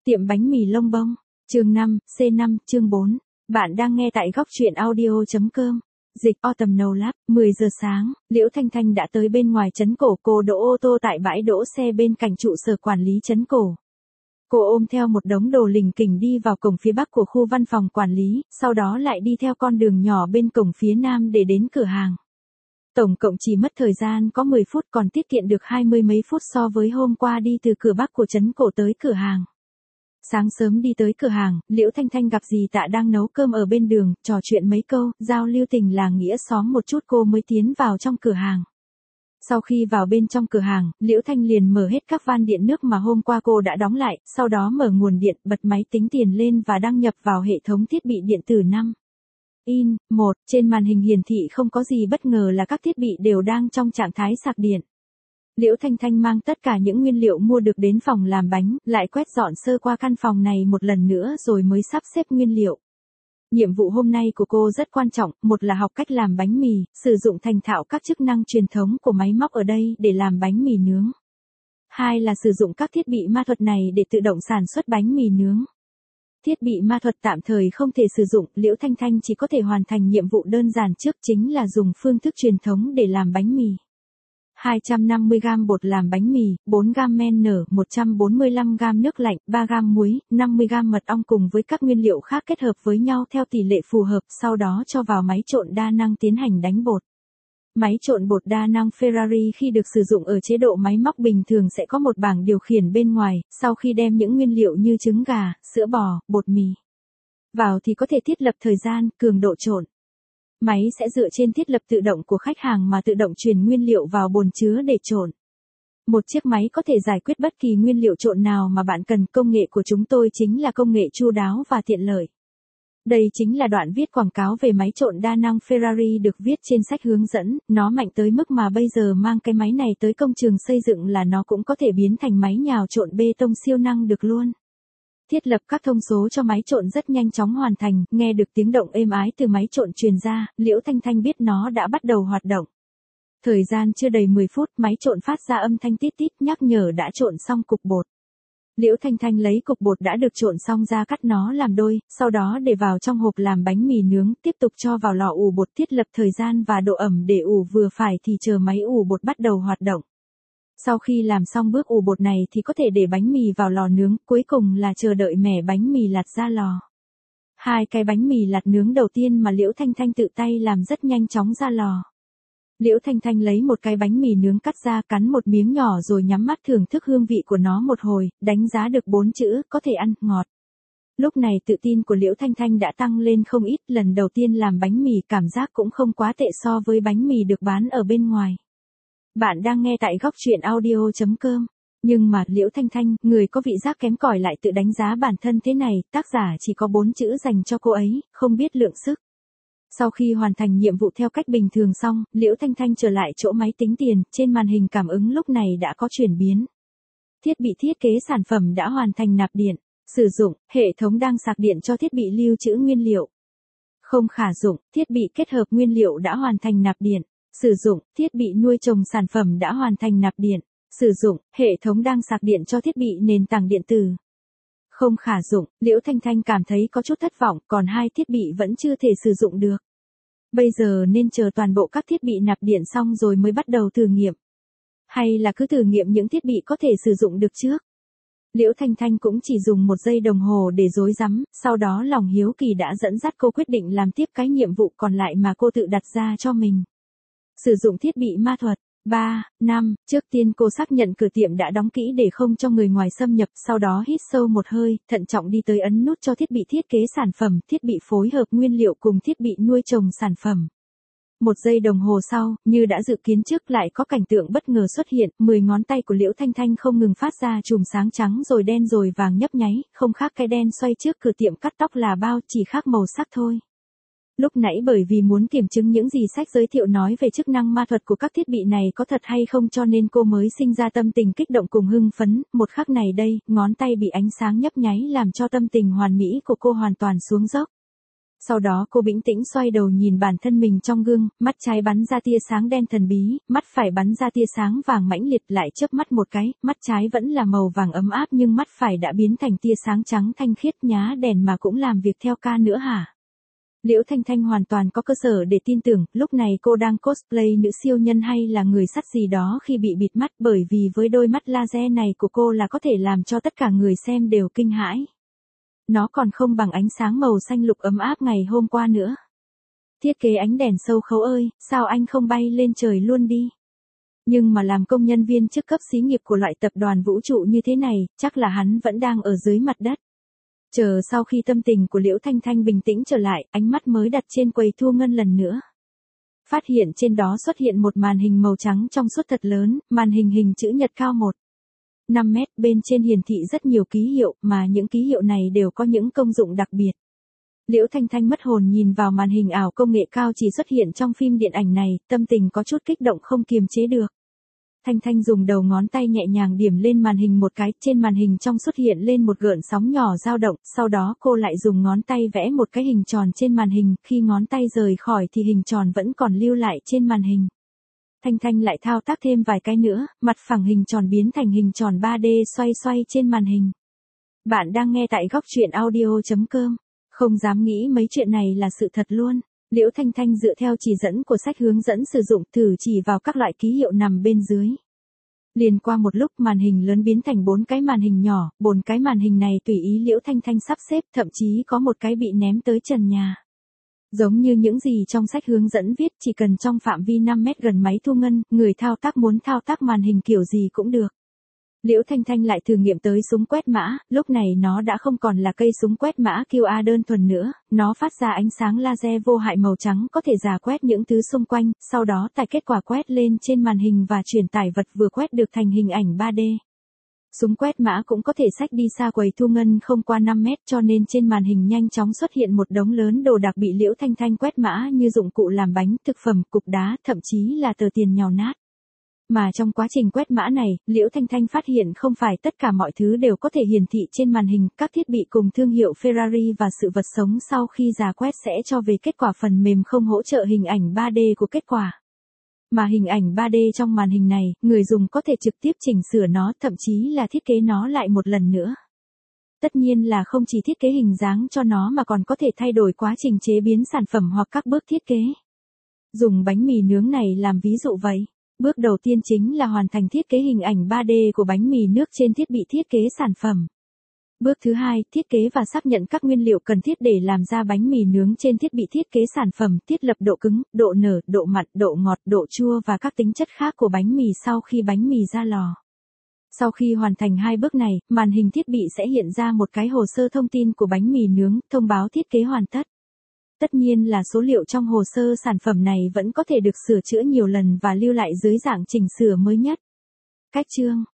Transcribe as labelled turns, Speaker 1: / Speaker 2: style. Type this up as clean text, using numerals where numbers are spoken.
Speaker 1: Tiệm bánh mì Lông Bông, chương 5, C5, chương 4. Bạn đang nghe tại góc truyện audio.com. Dịch Autumn No Lab, 10 giờ sáng, Liễu Thanh Thanh đã tới bên ngoài trấn cổ, cô đỗ ô tô tại bãi đỗ xe bên cạnh trụ sở quản lý trấn cổ. Cô ôm theo một đống đồ lỉnh kỉnh đi vào cổng phía bắc của khu văn phòng quản lý, sau đó lại đi theo con đường nhỏ bên cổng phía nam để đến cửa hàng. Tổng cộng chỉ mất thời gian có 10 phút, còn tiết kiệm được 20 mấy phút so với hôm qua đi từ cửa bắc của trấn cổ tới cửa hàng. Sáng sớm đi tới cửa hàng, Liễu Thanh Thanh gặp dì Tạ đang nấu cơm ở bên đường, trò chuyện mấy câu, giao lưu tình làng nghĩa xóm một chút cô mới tiến vào trong cửa hàng. Sau khi vào bên trong cửa hàng, Liễu Thanh liền mở hết các van điện nước mà hôm qua cô đã đóng lại, sau đó mở nguồn điện, bật máy tính tiền lên và đăng nhập vào hệ thống thiết bị điện tử 5. In, 1, trên màn hình hiển thị không có gì bất ngờ là các thiết bị đều đang trong trạng thái sạc điện. Liễu Thanh Thanh mang tất cả những nguyên liệu mua được đến phòng làm bánh, lại quét dọn sơ qua căn phòng này một lần nữa rồi mới sắp xếp nguyên liệu. Nhiệm vụ hôm nay của cô rất quan trọng, một là học cách làm bánh mì, sử dụng thành thạo các chức năng truyền thống của máy móc ở đây để làm bánh mì nướng. Hai là sử dụng các thiết bị ma thuật này để tự động sản xuất bánh mì nướng. Thiết bị ma thuật tạm thời không thể sử dụng, Liễu Thanh Thanh chỉ có thể hoàn thành nhiệm vụ đơn giản trước, chính là dùng phương thức truyền thống để làm bánh mì. 250g bột làm bánh mì, 4g men nở, 145g nước lạnh, 3g muối, 50g mật ong cùng với các nguyên liệu khác kết hợp với nhau theo tỷ lệ phù hợp, sau đó cho vào máy trộn đa năng tiến hành đánh bột. Máy trộn bột đa năng Ferrari khi được sử dụng ở chế độ máy móc bình thường sẽ có một bảng điều khiển bên ngoài, sau khi đem những nguyên liệu như trứng gà, sữa bò, bột mì vào thì có thể thiết lập thời gian, cường độ trộn. Máy sẽ dựa trên thiết lập tự động của khách hàng mà tự động truyền nguyên liệu vào bồn chứa để trộn. Một chiếc máy có thể giải quyết bất kỳ nguyên liệu trộn nào mà bạn cần, công nghệ của chúng tôi chính là công nghệ chu đáo và tiện lợi. Đây chính là đoạn viết quảng cáo về máy trộn đa năng Ferrari được viết trên sách hướng dẫn, nó mạnh tới mức mà bây giờ mang cái máy này tới công trường xây dựng là nó cũng có thể biến thành máy nhào trộn bê tông siêu năng được luôn. Thiết lập các thông số cho máy trộn rất nhanh chóng hoàn thành, nghe được tiếng động êm ái từ máy trộn truyền ra, Liễu Thanh Thanh biết nó đã bắt đầu hoạt động. Thời gian chưa đầy 10 phút, máy trộn phát ra âm thanh tít tít nhắc nhở đã trộn xong cục bột. Liễu Thanh Thanh lấy cục bột đã được trộn xong ra cắt nó làm đôi, sau đó để vào trong hộp làm bánh mì nướng, tiếp tục cho vào lò ủ bột, thiết lập thời gian và độ ẩm để ủ vừa phải thì chờ máy ủ bột bắt đầu hoạt động. Sau khi làm xong bước ủ bột này thì có thể để bánh mì vào lò nướng, cuối cùng là chờ đợi mẻ bánh mì lạt ra lò. Hai cái bánh mì lạt nướng đầu tiên mà Liễu Thanh Thanh tự tay làm rất nhanh chóng ra lò. Liễu Thanh Thanh lấy một cái bánh mì nướng cắt ra, cắn một miếng nhỏ rồi nhắm mắt thưởng thức hương vị của nó một hồi, đánh giá được 4 chữ, có thể ăn, ngọt. Lúc này tự tin của Liễu Thanh Thanh đã tăng lên không ít, lần đầu tiên làm bánh mì cảm giác cũng không quá tệ so với bánh mì được bán ở bên ngoài. Bạn đang nghe tại góc truyện audio.com. Nhưng mà Liễu Thanh Thanh, người có vị giác kém cỏi lại tự đánh giá bản thân thế này, tác giả chỉ có 4 chữ dành cho cô ấy, không biết lượng sức. Sau khi hoàn thành nhiệm vụ theo cách bình thường xong, Liễu Thanh Thanh trở lại chỗ máy tính tiền, trên màn hình cảm ứng lúc này đã có chuyển biến. Thiết bị thiết kế sản phẩm đã hoàn thành nạp điện, sử dụng, hệ thống đang sạc điện cho thiết bị lưu trữ nguyên liệu. Không khả dụng, thiết bị kết hợp nguyên liệu đã hoàn thành nạp điện. Sử dụng, thiết bị nuôi trồng sản phẩm đã hoàn thành nạp điện. Sử dụng, hệ thống đang sạc điện cho thiết bị nền tảng điện tử. Không khả dụng, Liễu Thanh Thanh cảm thấy có chút thất vọng, còn hai thiết bị vẫn chưa thể sử dụng được. Bây giờ nên chờ toàn bộ các thiết bị nạp điện xong rồi mới bắt đầu thử nghiệm. Hay là cứ thử nghiệm những thiết bị có thể sử dụng được trước. Liễu Thanh Thanh cũng chỉ dùng 1 giây đồng hồ để rối rắm, sau đó lòng hiếu kỳ đã dẫn dắt cô quyết định làm tiếp cái nhiệm vụ còn lại mà cô tự đặt ra cho mình. Sử dụng thiết bị ma thuật. 3, 5, trước tiên cô xác nhận cửa tiệm đã đóng kỹ để không cho người ngoài xâm nhập, sau đó hít sâu một hơi, thận trọng đi tới ấn nút cho thiết bị thiết kế sản phẩm, thiết bị phối hợp nguyên liệu cùng thiết bị nuôi trồng sản phẩm. 1 giây đồng hồ sau, như đã dự kiến trước lại có cảnh tượng bất ngờ xuất hiện, 10 ngón tay của Liễu Thanh Thanh không ngừng phát ra chùm sáng trắng rồi đen rồi vàng nhấp nháy, không khác cái đen xoay trước cửa tiệm cắt tóc là bao, chỉ khác màu sắc thôi. Lúc nãy bởi vì muốn kiểm chứng những gì sách giới thiệu nói về chức năng ma thuật của các thiết bị này có thật hay không cho nên cô mới sinh ra tâm tình kích động cùng hưng phấn, một khắc này đây, ngón tay bị ánh sáng nhấp nháy làm cho tâm tình hoàn mỹ của cô hoàn toàn xuống dốc. Sau đó cô bình tĩnh xoay đầu nhìn bản thân mình trong gương, mắt trái bắn ra tia sáng đen thần bí, mắt phải bắn ra tia sáng vàng mãnh liệt, lại chớp mắt một cái, mắt trái vẫn là màu vàng ấm áp nhưng mắt phải đã biến thành tia sáng trắng thanh khiết, nhá đèn mà cũng làm việc theo ca nữa hả? Liễu Thanh Thanh hoàn toàn có cơ sở để tin tưởng, lúc này cô đang cosplay nữ siêu nhân hay là người sắt gì đó khi bị bịt mắt, bởi vì với đôi mắt laser này của cô là có thể làm cho tất cả người xem đều kinh hãi. Nó còn không bằng ánh sáng màu xanh lục ấm áp ngày hôm qua nữa. Thiết kế ánh đèn sâu khấu ơi, sao anh không bay lên trời luôn đi? Nhưng mà làm công nhân viên chức cấp xí nghiệp của loại tập đoàn vũ trụ như thế này, chắc là hắn vẫn đang ở dưới mặt đất. Chờ sau khi tâm tình của Liễu Thanh Thanh bình tĩnh trở lại, ánh mắt mới đặt trên quầy thu ngân lần nữa. Phát hiện trên đó xuất hiện một màn hình màu trắng trong suốt thật lớn, màn hình hình chữ nhật cao 1,5 mét, bên trên hiển thị rất nhiều ký hiệu, mà những ký hiệu này đều có những công dụng đặc biệt. Liễu Thanh Thanh mất hồn nhìn vào màn hình ảo công nghệ cao chỉ xuất hiện trong phim điện ảnh này, tâm tình có chút kích động không kiềm chế được. Thanh Thanh dùng đầu ngón tay nhẹ nhàng điểm lên màn hình một cái, trên màn hình trong xuất hiện lên một gợn sóng nhỏ dao động, sau đó cô lại dùng ngón tay vẽ một cái hình tròn trên màn hình, khi ngón tay rời khỏi thì hình tròn vẫn còn lưu lại trên màn hình. Thanh Thanh lại thao tác thêm vài cái nữa, mặt phẳng hình tròn biến thành hình tròn 3D xoay xoay trên màn hình. Bạn đang nghe tại góc truyện audio.com. Không dám nghĩ mấy chuyện này là sự thật luôn. Liễu Thanh Thanh dựa theo chỉ dẫn của sách hướng dẫn sử dụng, thử chỉ vào các loại ký hiệu nằm bên dưới. Liền qua một lúc màn hình lớn biến thành 4 cái màn hình nhỏ, 4 cái màn hình này tùy ý Liễu Thanh Thanh sắp xếp, thậm chí có một cái bị ném tới trần nhà. Giống như những gì trong sách hướng dẫn viết, chỉ cần trong phạm vi 5 mét gần máy thu ngân, người thao tác muốn thao tác màn hình kiểu gì cũng được. Liễu Thanh Thanh lại thử nghiệm tới súng quét mã, lúc này nó đã không còn là cây súng quét mã QA đơn thuần nữa, nó phát ra ánh sáng laser vô hại màu trắng có thể rà quét những thứ xung quanh, sau đó tải kết quả quét lên trên màn hình và truyền tải vật vừa quét được thành hình ảnh 3D. Súng quét mã cũng có thể xách đi xa quầy thu ngân không qua 5 mét, cho nên trên màn hình nhanh chóng xuất hiện một đống lớn đồ đạc bị Liễu Thanh Thanh quét mã như dụng cụ làm bánh, thực phẩm, cục đá, thậm chí là tờ tiền nhào nát. Mà trong quá trình quét mã này, Liễu Thanh Thanh phát hiện không phải tất cả mọi thứ đều có thể hiển thị trên màn hình, các thiết bị cùng thương hiệu Ferrari và sự vật sống sau khi rà quét sẽ cho về kết quả phần mềm không hỗ trợ hình ảnh 3D của kết quả. Mà hình ảnh 3D trong màn hình này, người dùng có thể trực tiếp chỉnh sửa nó, thậm chí là thiết kế nó lại một lần nữa. Tất nhiên là không chỉ thiết kế hình dáng cho nó mà còn có thể thay đổi quá trình chế biến sản phẩm hoặc các bước thiết kế. Dùng bánh mì nướng này làm ví dụ vậy. Bước đầu tiên chính là hoàn thành thiết kế hình ảnh 3D của bánh mì nước trên thiết bị thiết kế sản phẩm. Bước thứ hai, thiết kế và xác nhận các nguyên liệu cần thiết để làm ra bánh mì nướng trên thiết bị thiết kế sản phẩm, thiết lập độ cứng, độ nở, độ mặn, độ ngọt, độ chua và các tính chất khác của bánh mì sau khi bánh mì ra lò. Sau khi hoàn thành hai bước này, màn hình thiết bị sẽ hiện ra một cái hồ sơ thông tin của bánh mì nướng, thông báo thiết kế hoàn tất. Tất nhiên là số liệu trong hồ sơ sản phẩm này vẫn có thể được sửa chữa nhiều lần và lưu lại dưới dạng chỉnh sửa mới nhất. Cách chương